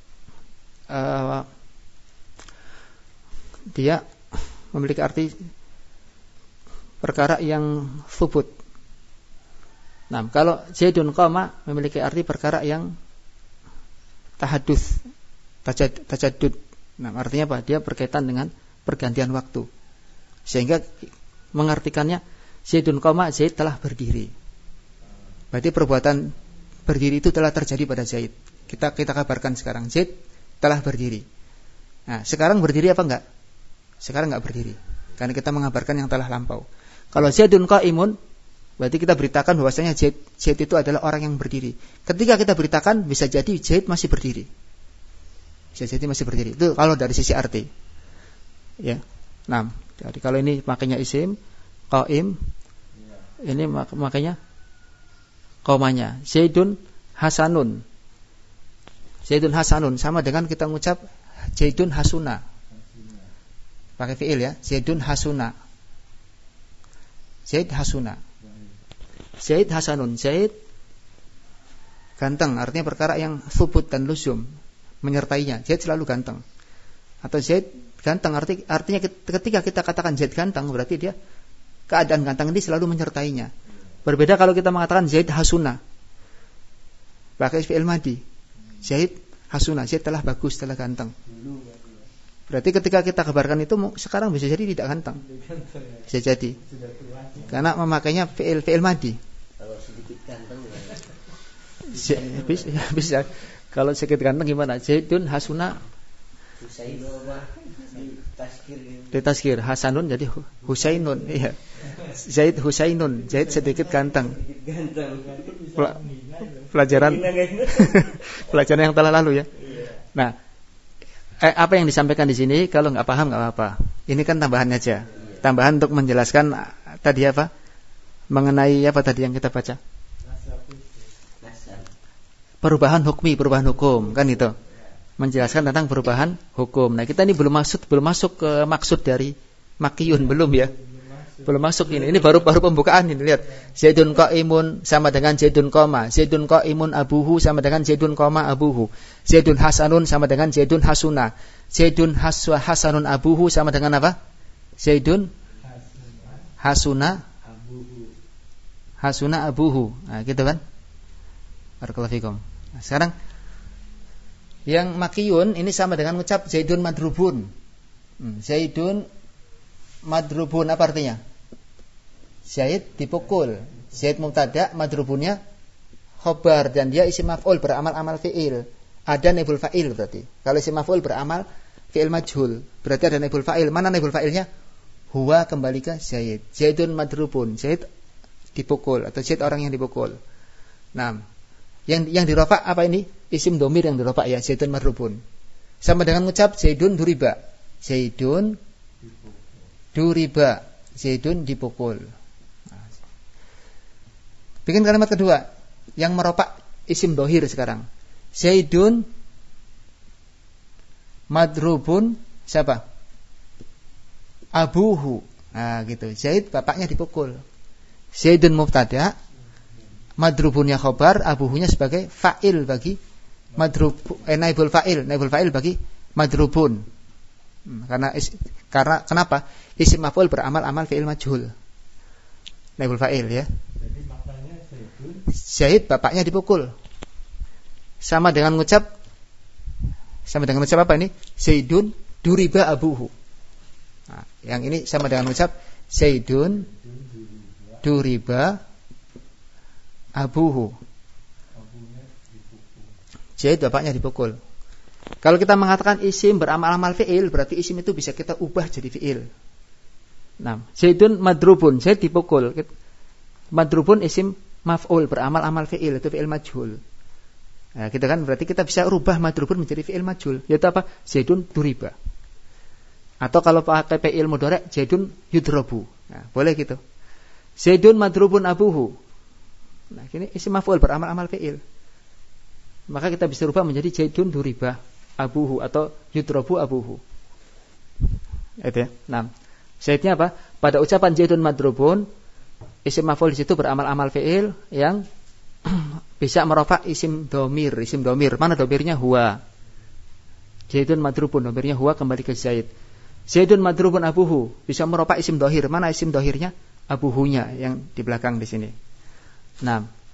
dia memiliki arti perkara yang thubut, Nah, kalau Zaidun qama memiliki arti perkara yang tahadduts, tajaddud. Nah, artinya apa? Dia berkaitan dengan pergantian waktu. Sehingga mengartikannya Zaidun qama, Zaid telah berdiri. Berarti perbuatan berdiri itu telah terjadi pada Zaid. Kita kabarkan sekarang Zaid telah berdiri. Nah, sekarang berdiri apa enggak? Sekarang enggak berdiri. Karena kita mengabarkan yang telah lampau. Kalau Zaidun qa'imun, berarti kita beritakan bahwasanya Zaid itu adalah orang yang berdiri. Ketika kita beritakan, bisa jadi Zaid masih berdiri. Bisa jadi masih berdiri. Itu kalau dari sisi arti. Ya. Nah, jadi kalau ini makanya isim qa'im, ini makanya qomanya. Zaidun hasanun. Zaidun hasanun sama dengan kita mengucap Zaidun hasuna. Pakai fi'il ya. Zaidun hasuna. Zaid hasuna. Zaid hasanun. Zaid ganteng, artinya perkara yang thubut dan luzum, menyertainya. Zaid selalu ganteng. Atau Zaid ganteng artinya ketika kita katakan Zaid ganteng, berarti dia keadaan ganteng ini selalu menyertainya. Berbeda kalau kita mengatakan Zaid hasuna, pakai fi'il madhi. Zaid hasuna, Zaid telah bagus, telah ganteng. Berarti ketika kita kabarkan itu sekarang bisa jadi tidak ganteng. Bisa jadi. Karena memakainya fi'il madhi. Kalau sedikit ganteng bisa. Kalau sedikit ganteng gimana? Zaidun hasuna. Ditazkir Hasanun jadi Husainun. Iya. Zaid Husainun. Zaid sedikit ganteng. Pelajaran yang telah lalu ya. Nah, apa yang disampaikan di sini kalau nggak paham nggak apa-apa. Ini kan tambahan aja. Tambahan untuk menjelaskan tadi apa? Mengenai apa tadi yang kita baca? Perubahan hukum kan itu. Menjelaskan tentang perubahan hukum. Nah, kita ini belum masuk ke maksud dari makiyun, belum ya. Belum masuk ini. Ini baru pembukaan ini, lihat. Zaidun qa'imun sama dengan Zaidun qama. Zaidun qa'imun abuhu sama dengan Zaidun qama abuhu. Zaidun hasanun sama dengan Zaidun hasuna. Zaidun hasanun abuhu sama dengan apa? Zaidun hasuna abuhu. Nah, gitu kan? Barakallahu fikum. Nah, sekarang yang makiyun ini sama dengan mengucap Zaidun madrubun. Zaidun madrubun apa artinya? Zaid dipukul. Zaid mubtada, madrubunnya khobar dan dia isim maf'ul beramal fi'il. Ada naibul fa'il berarti. Kalau isim maf'ul beramal fi'il majhul, berarti ada naibul fa'il. Mana naibul fa'ilnya? Huwa kembali ke Zaid. Zaidun madrubun. Zaid dipukul atau Zaid orang yang dipukul. Nah, yang dirofa apa ini? Isim domir yang dirofa ya, Zaidun madrubun. Sama dengan mengucap Zaidun duriba. Zaidun duriba. Zaidun dipukul. Bikin kalimat kedua yang meropak isim dohir sekarang. Zaidun madrubun siapa? Abuhu. Nah, gitu. Zaid bapaknya dipukul. Zaidun mubtada, madrubunnya khobar, abuhunya sebagai fa'il bagi madrub, naibul fa'il bagi madrubun. Karena kenapa? Isim maf'ul beramal fi'il majhul. Naibul fa'il ya. Jadi maknanya Zaid bapaknya dipukul. Sama dengan mengucap apa ini? Zaidun duriba abuhu. Nah, yang ini sama dengan mengucap Zaidun duriba abuhu. Zaid bapaknya dipukul. Kalau kita mengatakan isim beramal fi'il, berarti isim itu bisa kita ubah jadi fi'il. Nah, Zaidun madrubun, Zaid dipukul. Madrubun isim maf'ul beramal fi'il, itu fi'il majhul. Nah, kita kan berarti kita bisa rubah madrubun menjadi fi'il majhul. Yaitu apa? Zaidun duriba. Atau kalau pakai fi'il mudhari' Zaidun yudrabu. Nah, boleh gitu. Zaidun madrubun abuhu. Nah, ini isim maf'ul beramal fi'il. Maka kita bisa rubah menjadi Zaidun duriba abuhu atau yudrabu abuhu. Itu ya. Nah, Zaidnya apa? Pada ucapan Zaidun madrubun, isim maf'ul di situ beramal fi'il yang bisa merofa isim domir. Mana domirnya? Huwa. Zaidun madrubun, domirnya huwa kembali ke Zaid. Zaidun madrubun abuhu, bisa merofa isim dohir. Mana isim dohirnya? Abuhunya yang di belakang di sini. Nah,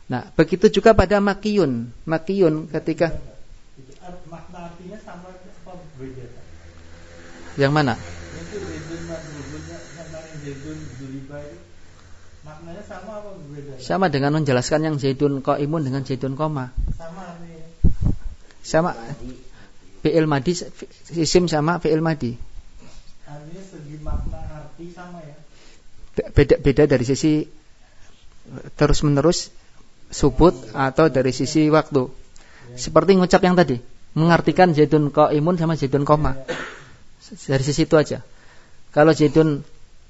Nah, begitu juga pada makiyun. Makiyun ketika makna artinya sama apa beda? Yang mana? Itu zaidun madrubunnya sama zaidun duriba itu maknanya sama apa berbeda? Sama dengan menjelaskan yang zaidun qaimun dengan zaidun koma. Sama nih. Sama. Fi'il madi isim sama fi'il madi. Artinya segi makna arti sama ya. Beda dari sisi terus menerus subut atau dari sisi waktu. Seperti ngucap yang tadi, mengartikan zaidun qaimun sama zaidun koma. Dari sisi itu aja. Kalau zaidun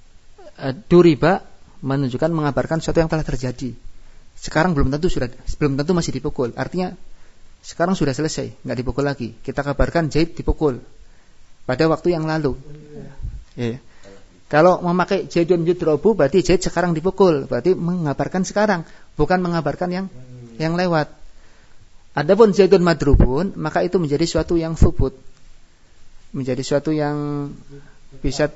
duriba menunjukkan mengabarkan sesuatu yang telah terjadi. Sekarang belum tentu masih dipukul. Artinya sekarang sudah selesai, enggak dipukul lagi. Kita kabarkan Zaid dipukul pada waktu yang lalu. Ya. Kalau memakai Zaidun yudrobu berarti Zaid sekarang dipukul, berarti mengabarkan sekarang, bukan mengabarkan yang lewat. Adapun Zaidun madrubun, maka itu menjadi suatu yang subut. Menjadi suatu yang bisa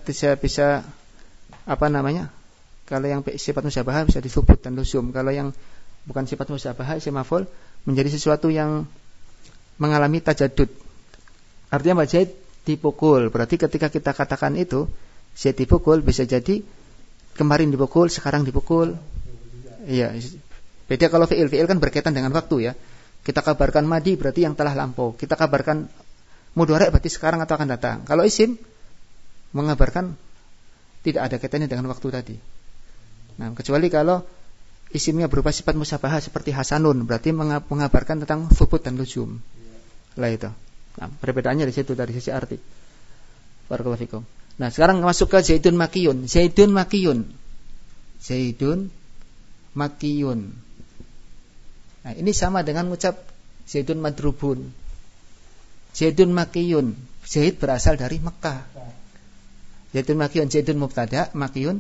apa namanya? Kalau yang sifat musyabahah bisa disubut dan luzum. Kalau yang bukan sifat musyabahah, isim maf'ul, menjadi sesuatu yang mengalami tajadud. Artinya Mbak Zaid dipukul. Berarti ketika kita katakan itu Zaid dipukul, bisa jadi kemarin dipukul, sekarang dipukul. Iya. Beda kalau fi'il kan berkaitan dengan waktu ya. Kita kabarkan madi berarti yang telah lampau. Kita kabarkan mudhari berarti sekarang atau akan datang. Kalau isim mengabarkan tidak ada kaitannya dengan waktu tadi. Nah, kecuali kalau isimnya berupa sifat musyabahah seperti hasanun, berarti mengabarkan tentang subut dan luzum. Lah itu. Nah, perbedaannya di situ dari sisi arti. Barakallahu fikum. Nah, sekarang masuk ke zaidun makiyun. Zaidun makiyun. Zaidun makiyun. Nah, ini sama dengan mengucap zaidun madrubun. Zaidun makiyun. Zaid berasal dari Mekah. Zaidun makiyun, zaidun mubtada, makiyun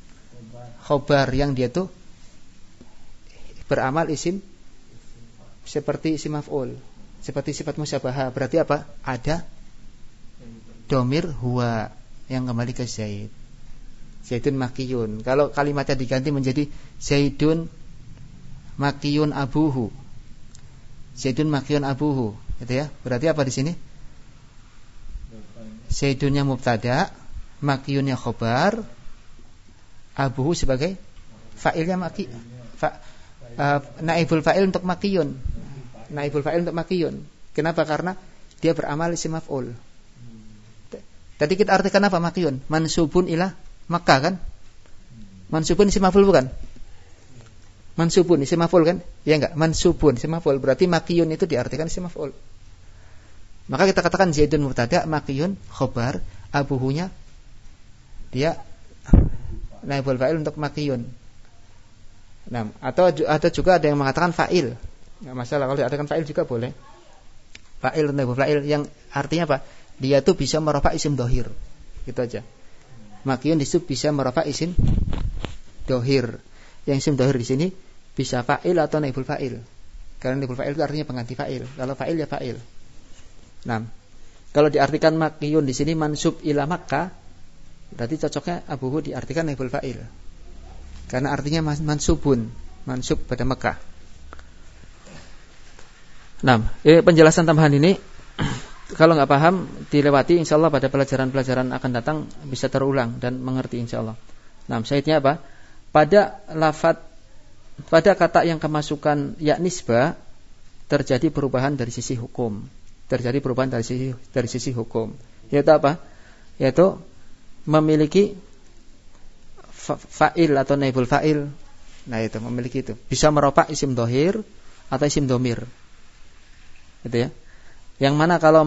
khobar yang dia tuh beramal isim seperti isim maf'ul, seperti sifat musyabahah. Berarti apa? Ada domir huwa yang kembali ke Zaid. Zaidun makiyun. Kalau kalimatnya diganti menjadi Zaidun makiyun abuhu. Zaidun makiyun abuhu, gitu ya. Berarti apa di sini? Zaidunnya mubtada, makiyunnya khobar, abuhu sebagai fa'ilnya maki. Naibul fa'il untuk makiyun. Naibul fa'il untuk makiyun. Kenapa? Karena dia beramal isim maf'ul. Tadi kita artikan apa makiyun? Mansubun ila Makkah kan? Mansubun isim maf'ul bukan? Mansubun isim maf'ul kan? Ya enggak? Mansubun isim maf'ul. Berarti makiyun itu diartikan isim maf'ul. Maka kita katakan Zaidun mubtada, makiyun khobar, abuhunya dia naibul fa'il untuk makiyun. Nah, atau juga ada yang mengatakan fa'il. Enggak masalah kalau diartikan fa'il juga boleh. Fa'il naibul fa'il yang artinya apa? Dia tuh bisa merofa isim dohir. Gitu aja. Makiyun disebut bisa merofa isim dohir. Yang isim dohir di sini bisa fa'il atau naibul fa'il. Karena naibul fa'il itu artinya pengganti fa'il. Kalau fa'il ya fa'il. Nah, kalau diartikan makiyun di sini mansub ila Makkah, berarti cocoknya abuhu diartikan naibul fa'il. Karena artinya mansubun, mansub pada Mekah. Nah, penjelasan tambahan ini kalau nggak paham dilewati, insyaallah pada pelajaran-pelajaran akan datang bisa terulang dan mengerti insyaallah. Nah, syahidnya apa? Pada kata yang kemasukan ya nisbah terjadi perubahan dari sisi hukum. Terjadi perubahan dari sisi hukum. Yaitu apa? Yaitu memiliki fa'il atau naibul fa'il. Nah, itu memiliki itu. Bisa merofa isim dohir atau isim domir. Gitu ya. Yang mana kalau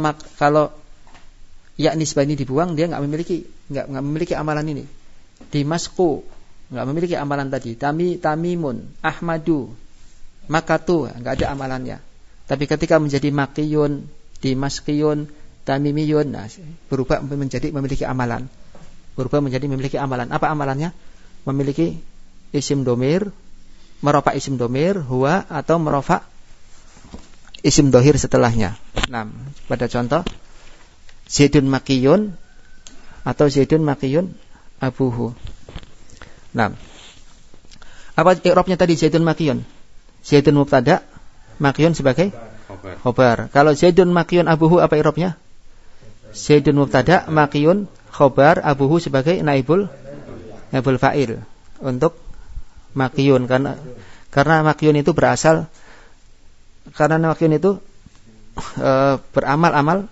ya nisbah ini dibuang, dia enggak memiliki amalan ini. Di masku enggak memiliki amalan tadi. Tamimun, Ahmadu, Makatu, enggak ada amalannya. Tapi ketika menjadi makiyun, dimaskiyun, tamimiyun, nah, berubah menjadi memiliki amalan. Berubah menjadi memiliki amalan. Apa amalannya? Memiliki isim domir, merofa isim domir, huwa, atau merofa isim dohir setelahnya. Nah, pada contoh Zaidun makiyun atau Zaidun makiyun abuhu. Nah, apa i'rabnya tadi Zaidun makiyun? Zaidun mubtada, makiyun sebagai khobar. Kalau Zaidun makiyun abuhu apa i'rabnya? Zaidun mubtada, makiyun khobar, abuhu sebagai naibul fa'il untuk makiyun, karena makiyun itu berasal, karena makiyun itu beramal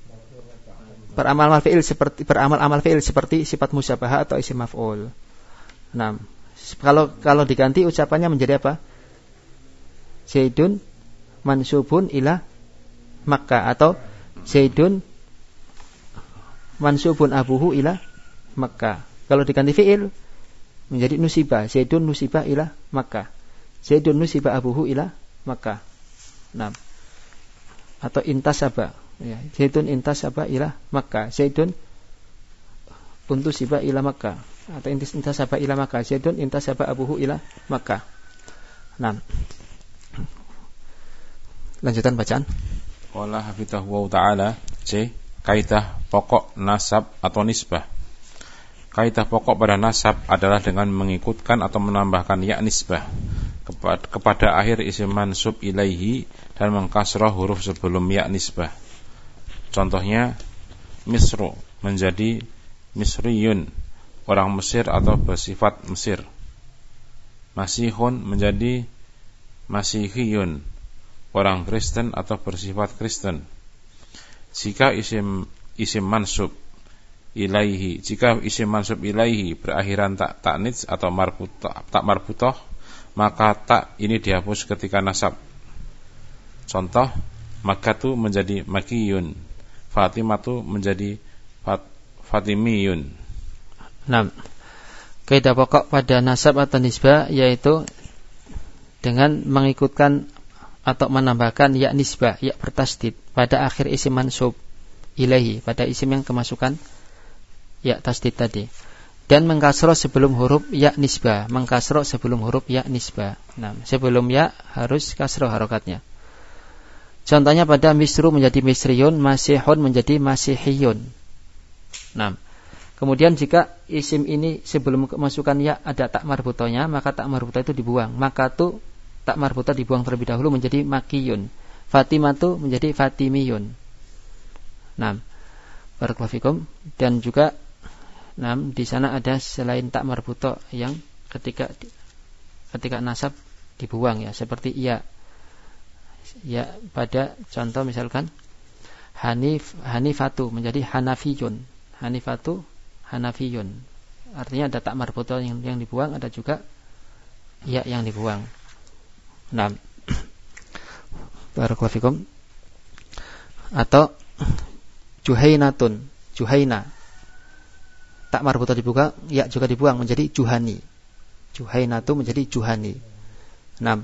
fi'il seperti sifat musyabahah atau isim maf'ul. Nah, kalau diganti ucapannya menjadi apa? Zaidun mansubun ila Makkah, atau Zaidun mansubun abuhu ila Makkah. Kalau diganti fi'il menjadi nusibah, Zaidun nusibah ila Makkah, Zaidun nusibah abuhu ila Makkah. Nah, atau intasaba, ya, Zaidun intasaba ila Makkah, Zaidun untusiba ila Makkah, atau intasaba ila Makkah, Zaidun intasaba abuhu ila Makkah. Nah, lanjutan bacaan. Qala hafidhahu ta'ala. C. Kaidah pokok nasab atau nisbah. Kaidah pokok pada nasab adalah dengan mengikutkan atau menambahkan ya nisbah kepada akhir isim mansub ilaihi dan mengkasrah huruf sebelum ya nisbah. Contohnya, Misru menjadi Misriyun, orang Mesir atau bersifat Mesir. Masihun menjadi Masihiyun, orang Kristen atau bersifat Kristen. Jika isim mansub ilaihi, jika isim mansub ilaihi berakhiran tak ta'nits atau tak marbutoh, maka tak ini dihapus ketika nasab. Contoh, Makkatu menjadi Makiyun, Fatimatu menjadi Fatimiyun. Nah, kaidah pokok pada nasab atau nisbah yaitu dengan mengikutkan atau menambahkan ya nisbah, ya bertasdid pada akhir isim mansub ilaihi, pada isim yang kemasukan ya tasdid tadi, dan mengkasroh sebelum huruf ya nisbah, mengkasroh sebelum huruf ya nisbah. Nah, sebelum ya harus kasroh harokatnya. Contohnya pada Misru menjadi Misriyun, Masihun menjadi Masihiyun. Nah, kemudian jika isim ini sebelum kemasukan ya ada tak marbutohnya, maka tak marbutoh itu dibuang. Maka tuh tak marbutoh dibuang terlebih dahulu menjadi Makiyun. Fatimatu menjadi Fatimiyun. Nah, barakallahu fikum. Dan juga di sana ada selain tak marbutoh yang ketika nasab dibuang, ya, seperti ya pada contoh misalkan Hanifatu menjadi Hanafiyun, Hanifatu Hanafiyun, artinya ada tak marbutoh yang dibuang, ada juga ya yang dibuang. Nah, barakallahu fikum. Atau Juhainatun, Juhaina, tak marbutoh dibuka, ya juga dibuang menjadi Juhani. Juhainatu menjadi Juhani. Nah,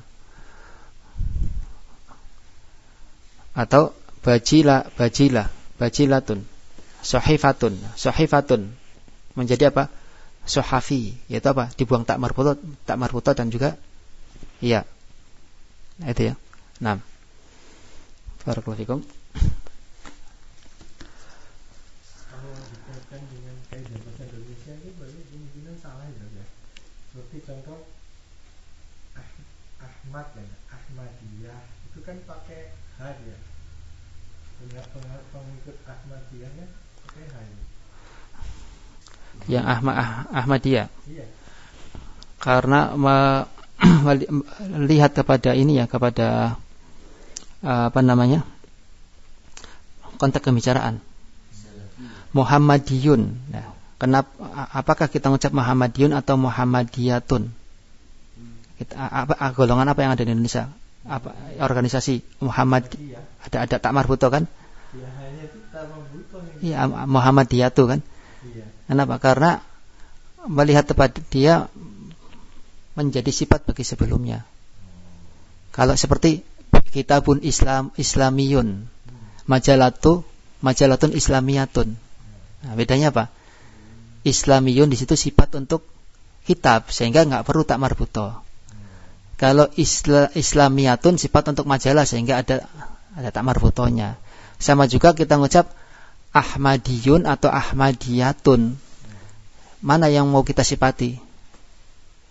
atau Bajilatun, Sohifatun menjadi apa? Sohafi, yaitu apa? Dibuang tak marbutoh dan juga ya. Itu ya. Nah, barakallahu fikum. Kalau dikaitkan dengan kaidah bahasa Indonesia itu berarti kemungkinan salah ya. Seperti contoh Ahmad dan Ahmadiyah itu kan pakai H ya. Pengikut Ahmadiyahnya pakai H ya. Yang Ahmadiyah. Iya. Karena melihat kepada ini ya, kepada konteks pembicaraan Muhammadiyun. Nah, apakah kita mengucap Muhammadiyun atau Muhammadiyatun? Golongan apa yang ada di Indonesia? Apa organisasi Muhammad? Ada tak marbutoh kan? Ya, hanya itu tak marbutoh. Iya, Muhammadiyatu kan? Iya. Kenapa? Karena melihat kepada dia menjadi sifat bagi sebelumnya. Kalau seperti Kitabun Islamiyun, Majalatun Islamiyatun. Nah, bedanya apa? Islamiyun di situ sifat untuk kitab, sehingga nggak perlu tak marbutoh. Kalau Islamiyatun sifat untuk majalah, sehingga ada tak marbutohnya. Sama juga kita ngucap Ahmadiyun atau Ahmadiyatun. Mana yang mau kita sifati?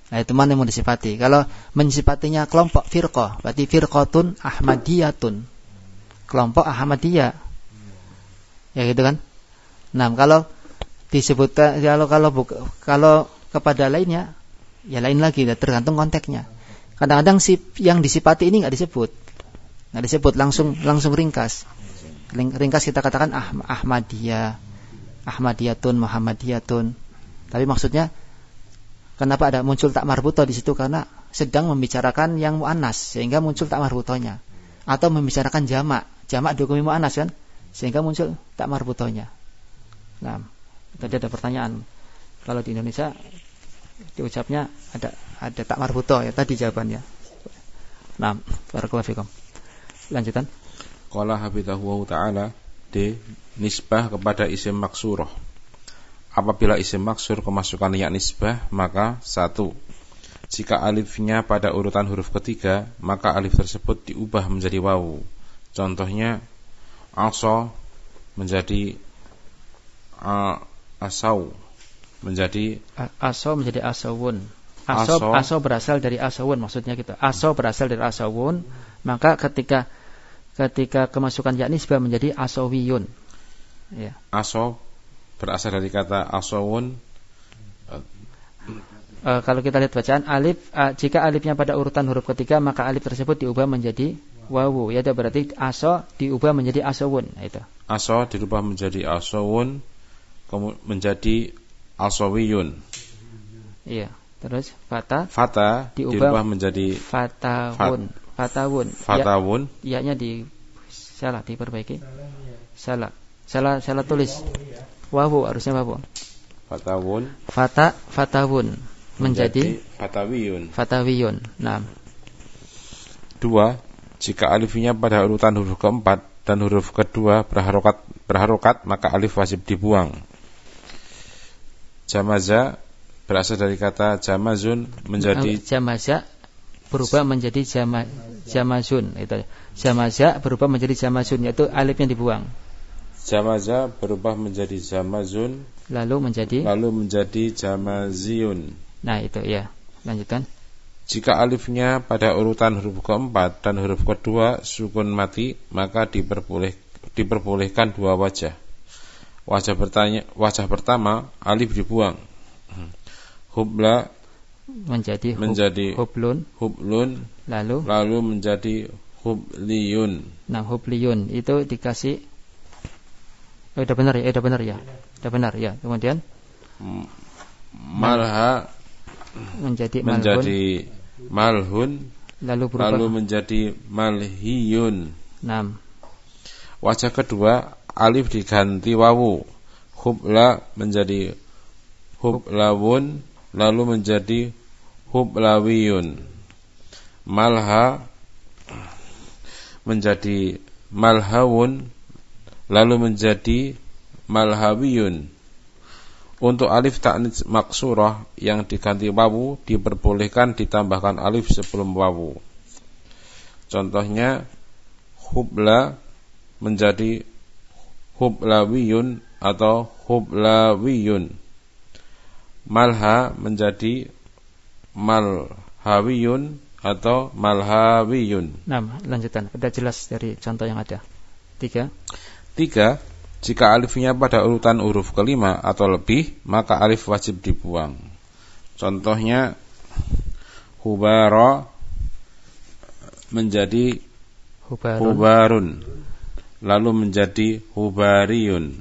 Nah, itu mana yang mau disifati? Kalau mensifatinya kelompok firqah, berarti firqatun ahmadiyatun. Kelompok Ahmadiyah. Ya gitu kan? Nah, kalau disebutkan kalau kepada lainnya ya lain lagi, tergantung konteksnya. Kadang-kadang yang disifati ini enggak disebut. Enggak disebut, langsung ringkas. Ringkas kita katakan Ahmadiyah, Ahmadiyatun, Muhammadiyatun. Tapi maksudnya kenapa ada muncul tak marbuto di situ? Karena sedang membicarakan yang muannas sehingga muncul tak marbutonya. Atau membicarakan jamak dihukumi muannas kan? Sehingga muncul tak marbutonya. Nah, tadi ada pertanyaan. Kalau di Indonesia diucapnya ada tak marbuto ya, tadi jawabannya. Nah, barakallahu fikum. Lanjutan. Qala habidahu ta'ala D. Nisbah kepada isim maksurah. Apabila isim maksur kemasukan ya nisbah, maka 1. Jika alifnya pada urutan huruf ketiga, maka alif tersebut diubah menjadi wawu. Contohnya aso menjadi asau, menjadi aso menjadi asawun. Aso berasal dari asawun, maksudnya gitu. Aso berasal dari asawun, maka ketika kemasukan ya nisbah menjadi asawiyun. Ya. Aso berasal dari kata asawun. Kalau kita lihat bacaan alif, jika alifnya pada urutan huruf ketiga, maka alif tersebut diubah menjadi wawu. Ya, berarti aso diubah menjadi asawun. Itu. Aso dirubah menjadi asawun, menjadi asawiyun. Iya. Terus fata diubah menjadi fatawun. Iya-nya salah diperbaiki. Salah tulis. Wawu harusnya wawu. Fatawun menjadi fatawiyun. Nah. 2. Jika alifnya pada urutan huruf keempat dan huruf kedua berharokat, maka alif wajib dibuang. Jamaza berasal dari kata jamazun menjadi jamaza berubah menjadi jamazun. Itu. Jamaza berubah menjadi jamazun, yaitu alifnya dibuang. Jamaza berubah menjadi jamazun lalu menjadi jamaziyun. Nah, itu ya. Lanjutkan. Jika alifnya pada urutan huruf keempat dan huruf kedua sukun mati, maka diperbolehkan dua wajah. Wajah pertama alif dibuang. Hubla menjadi hublun lalu menjadi hubliyun. Nah, hubliyun itu dikasih udah benar ya. Kemudian malha menjadi malhun lalu menjadi malhiyun. 6. Wajah kedua alif diganti wawu. Hubla menjadi hublawun lalu menjadi hublawiyun. Malha menjadi malhawun lalu menjadi malhawiyun. Untuk alif ta'nis maksurah yang diganti wawu diperbolehkan ditambahkan alif sebelum wawu. Contohnya hubla menjadi hublawiyun atau hublawiyun. Malha menjadi malhawiyun atau malhawiyun. Nah, lanjutan. Sudah jelas dari contoh yang ada. 3. Jika alifnya pada urutan huruf kelima atau lebih, maka alif wajib dibuang. Contohnya hubara menjadi hubarun lalu menjadi hubariyun.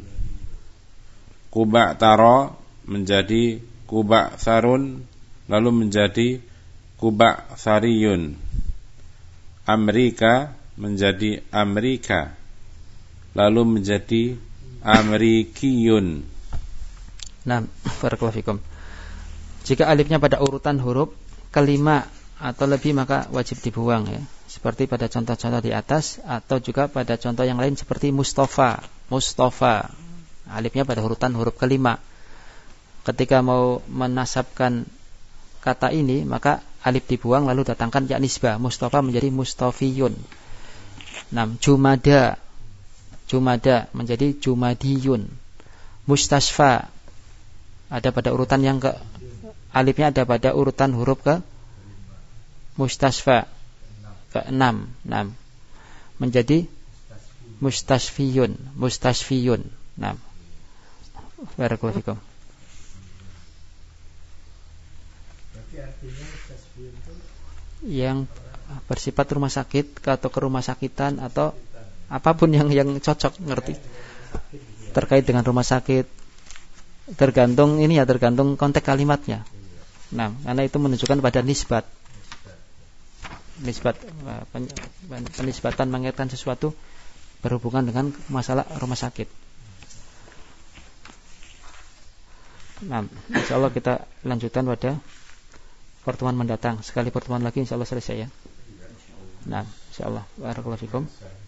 Kuba'tara menjadi kuba'tsarun lalu menjadi kuba'tsariyun. Amerika menjadi Amerika lalu menjadi Amerikiyun. Nah, barakallahu fikum. Jika alifnya pada urutan huruf kelima atau lebih, maka wajib dibuang ya. Seperti pada contoh-contoh di atas, atau juga pada contoh yang lain seperti Mustafa. Alifnya pada urutan huruf kelima. Ketika mau menasabkan kata ini, maka alif dibuang lalu datangkan ya nisbah. Mustafa menjadi Mustafiyun. 6. Jumada menjadi Jumadiyun. Mustasfa ada pada urutan yang alifnya ada pada urutan huruf ke mustasfa ke-6. Menjadi mustasfiyun. Barakallahu fikum. Berarti artinya mustasfiyun itu yang bersifat rumah sakit atau ke rumah sakitan atau apapun yang cocok, ngerti, terkait dengan rumah sakit. Tergantung konteks kalimatnya. Nah, karena itu menunjukkan pada nisbat penisbatan mengaitkan sesuatu berhubungan dengan masalah rumah sakit. Nah, insyaallah kita lanjutkan pada pertemuan mendatang. Sekali pertemuan lagi insyaallah selesai ya. Nah, insyaallah. Barakallahu fikum.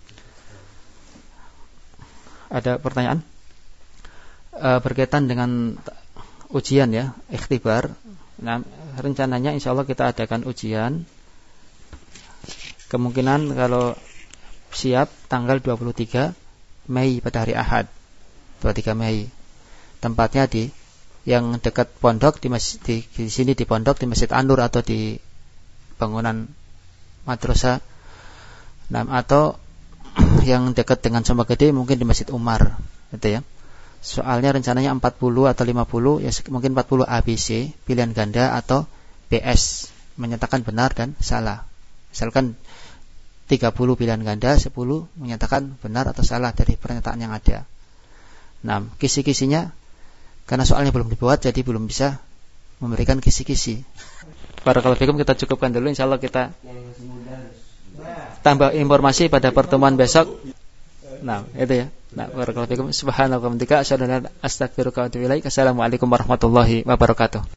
Ada pertanyaan? Berkaitan dengan ujian ya, ikhtibar. Nah, rencananya insyaallah kita adakan ujian. Kemungkinan kalau siap tanggal 23 Mei pada hari Ahad. 23 Mei. Tempatnya di yang dekat pondok di sini di pondok di Masjid An-Nur atau di bangunan madrasah. Nah, atau yang dekat dengan Sumber Gede mungkin di Masjid Umar, gitu ya. Soalnya rencananya 40 atau 50, ya mungkin 40 ABC, pilihan ganda atau BS, menyatakan benar dan salah. Misalkan 30 pilihan ganda, 10 menyatakan benar atau salah dari pernyataan yang ada. Nah, kisi-kisinya karena soalnya belum dibuat jadi belum bisa memberikan kisi-kisi. Barakallahu fikum, kita cukupkan dulu, insyaallah kita tambah informasi pada pertemuan besok. Nah, itu ya. Nah, barakallahu fikum. Subhanallah wa bihamdika asyhadu an la ilaha illa anta astaghfiruka wa atubu ilaik. Assalamualaikum warahmatullahi wabarakatuh.